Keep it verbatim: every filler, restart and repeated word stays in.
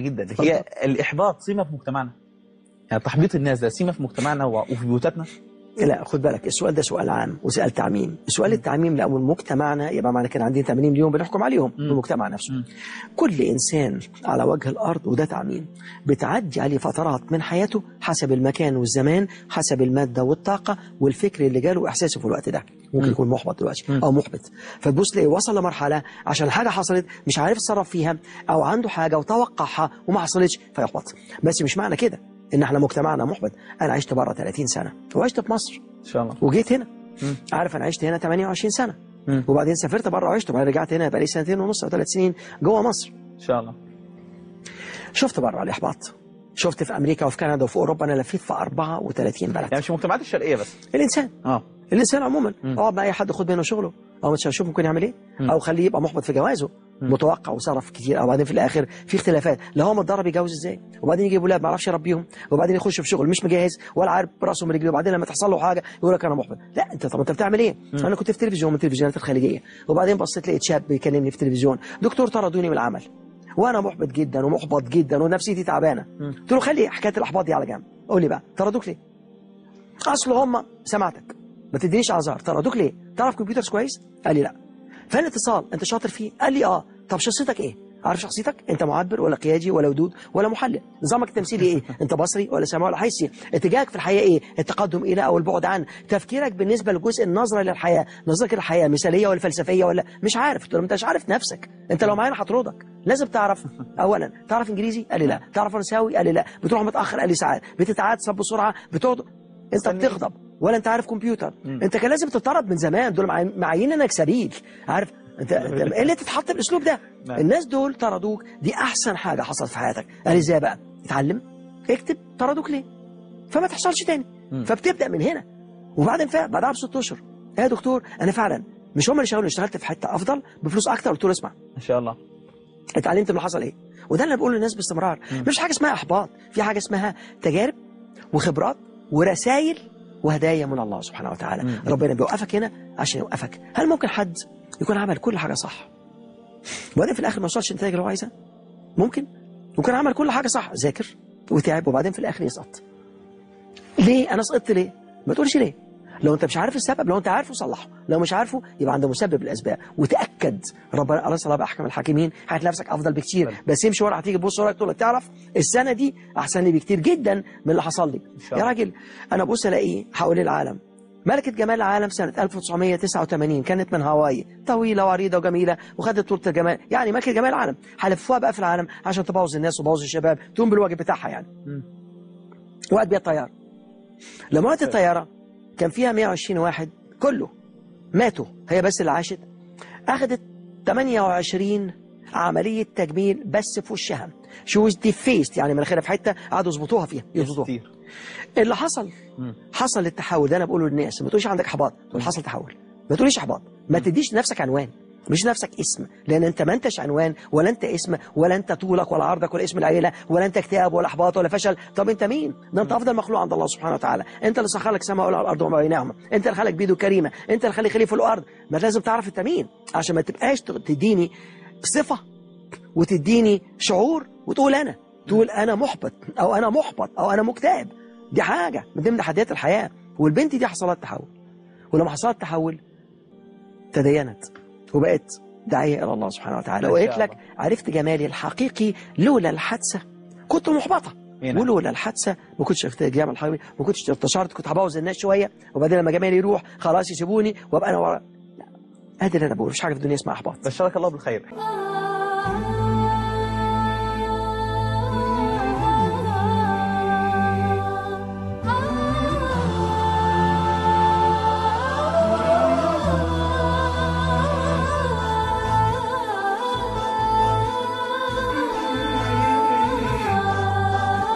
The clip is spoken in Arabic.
جدا. هي الاحباط سمه في مجتمعنا؟ يعني تحبيط الناس ده سمه في مجتمعنا وفي بيوتاتنا؟ لا خد بالك، السؤال ده سؤال عام وسؤال تعميم. سؤال التعميم لو مجتمعنا يبقى معنى كده عندنا ثمانين مليون بنحكم عليهم في المجتمع نفسه. م. كل إنسان على وجه الأرض، وده تعميم، بتعدي عليه فترات من حياته حسب المكان والزمان، حسب المادة والطاقة والفكر اللي جاله وإحساسه في الوقت ده. ممكن م. يكون محبط دلوقتي م. أو محبط، فتبص تلاقيه وصل لمرحلة عشان حاجة حصلت مش عارف يتصرف فيها، أو عنده حاجة وتوقعها وما حصلتش فيحبط. بس مش معنى كده ان احنا مجتمعنا محبط. انا عشت بره ثلاثين سنة وعشت في مصر ان شاء الله، وجيت هنا. مم. عارف انا عشت هنا ثمانية وعشرين سنة، مم. وبعدين سافرت بره وعشت، وبعدين رجعت هنا بقالي سنتين ونص او ثلاث سنين جوه مصر ان شاء الله. شفت بره الاحباط، شفت في امريكا وفي كندا وفي اوروبا. انا لفيت في أربعة وثلاثين بلد. يعني مش المجتمعات الشرقيه بس، الانسان اه الانسان عموما. اقعد مع اي حد خد منه شغله او مش هشوف ممكن يعمل ايه، مم. او خليه يبقى محبط في جوازه، مم. متوقع وصرف كتير، او بعدين في الاخر في اختلافات، لا هو متدرب يجوز ازاي، وبعدين يجيب اولاد ما يعرفش يربيهم، وبعدين يخش في شغل مش مجهز ولا عارف براسه من رجله، وبعدين لما تحصل له حاجه يقول لك انا محبط. لا انت طب انت بتعمل ايه؟ مم. انا كنت في تلفزيون من التلفزيونات الخليجيه، وبعدين بصيت لقيت شاب بيكلمني في التلفزيون، دكتور طردوني من العمل وانا محبط جدا ومحبط جدا ونفسيتي تعبانه. قلت له خلي حكايه الاحباط دي على جنب، قول لي بقى طردوك ليه؟ اصل هم سمعتك ما تدينيش اعذار، طردوك ليه؟ تعرف كمبيوترز كويس؟ قال لي لا. فالاتصال انت شاطر فيه؟ قال لي اه. طب شخصيتك ايه؟ عارف شخصيتك؟ انت معبر ولا قيادي ولا ودود ولا محلل؟ نظامك التمثيلي ايه؟ انت بصري ولا سامع ولا حسي؟ اتجاهك في الحياه ايه؟ التقدم الى او البعد عن؟ تفكيرك بالنسبه لجزء النظره للحياه، نظرتك للحياه مثاليه ولا فلسفيه ولا مش عارف؟ قلت له انت مش عارف نفسك، انت لو معانا هطردك. لازم تعرف اولا تعرف انجليزي؟ قال لي لا. تعرف فرنساوي؟ قال لي لا. بتروح متاخر؟ قال لي ساعات. بتتعصب بسرعه؟ بتقعد انت بتغضب ولا انت عارف كمبيوتر؟ مم. انت كان لازم تطرد من زمان، دول معين انك سبيل، عارف انت ايه اللي تتحط بالاسلوب ده؟ نعم. الناس دول طردوك، دي احسن حاجه حصلت في حياتك. قال ازاي بقى؟ اتعلم اكتب طردوك ليه فما تحصلش تاني. مم. فبتبدا من هنا، وبعدين بعدها بست اشهر يا دكتور انا فعلا مش هم اللي شغلوني، اشتغلت في حته افضل بفلوس اكتر. قلت له اسمع ان شاء الله اتعلمت من اللي حصل ايه، وده اللي بقوله للناس باستمرار. مم. مش حاجه اسمها احباط، في حاجه اسمها تجارب وخبرات ورسائل وهدايا من الله سبحانه وتعالى. مم. ربنا بيوقفك هنا عشان يوقفك. هل ممكن حد يكون عمل كل حاجة صح وبعدين في الآخر ما وصلش النتائج اللي هو عايزها؟ ممكن يكون عمل كل حاجة صح، ذاكر وتعب وبعدين في الآخر يسقط. ليه أنا سقطت ليه؟ ما تقولش ليه. لو أنت مش عارف السبب، لو أنت عارفه صلحه، لو مش عارفه يبقى عنده مسبب الأسباب، وتأكد ربنا أرسل الله بأحكم الحاكمين، هتلاقي نفسك أفضل بكتير. بس يمشي ورا هتيجي تبص وراك تقول لك تعرف السنة دي أحسن لي بكتير جدا من اللي حصل لي. يا راجل أنا بص ألاقيه حوالين العالم. ملكة جمال العالم سنة ألف وتسعمية وتسعة وثمانين كانت من هاواي، طويلة وعريضة وجميلة وخدت طولة الجمال، يعني ملكة جمال العالم هلفوها بقى في العالم عشان تبوظ الناس وتبوظ الشباب، تقوم بالواجب بتاعها يعني. وقت بيها الطيارة. لما وقت الطيارة كان فيها مئة وعشرين واحد كله ماتوا، هي بس اللي عاشت. أخذت ثمانية وعشرين عملية تجميل بس في وشها، شو دي فيست يعني مناخيرها في حتة قعدوا يظبطوها فيها يظبطوها. اللي حصل مم. حصل التحول ده. انا بقوله للناس ما تقولش عندك احباط، تقول حصل تحول. ما تقوليش احباط، ما تديش لنفسك عنوان، مش نفسك اسم، لان انت ما انتش عنوان ولا انت اسم ولا انت طولك ولا عرضك ولا اسم العيله ولا انت اكتئاب ولا احباط ولا فشل. طب انت مين؟ ده انت افضل مخلوق عند الله سبحانه وتعالى. انت اللي سخر لك السماء والارض وما بينهما، انت اللي خلق بيده كريمه، انت اللي خلي خليفه الارض. ما لازم تعرف انت مين عشان ما تبقاش تديني صفه وتديني شعور وتقول انا تقول انا محبط او انا محبط او انا مكتئب. دي حاجة من ضمن تحديات الحياة. والبنت دي حصلت تحول، ولما حصلت تحول تدينت وبقت داعية إلى الله سبحانه وتعالى، وقالت لك عرفت جمالي الحقيقي لولا الحادثة كنت محبطة، ولولا الحادثة ما كنتش عرفت جمال الحقيقي، ما كنتش انتشرت، كنت هبوظ الناس شوية وبعدين لما جمالي يروح خلاص يسيبوني وابقى أنا ورا. لا، هذا اللي أنا بقوله، مفيش حاجة في الدنيا اسمها إحباط. بشرك الله بالخير.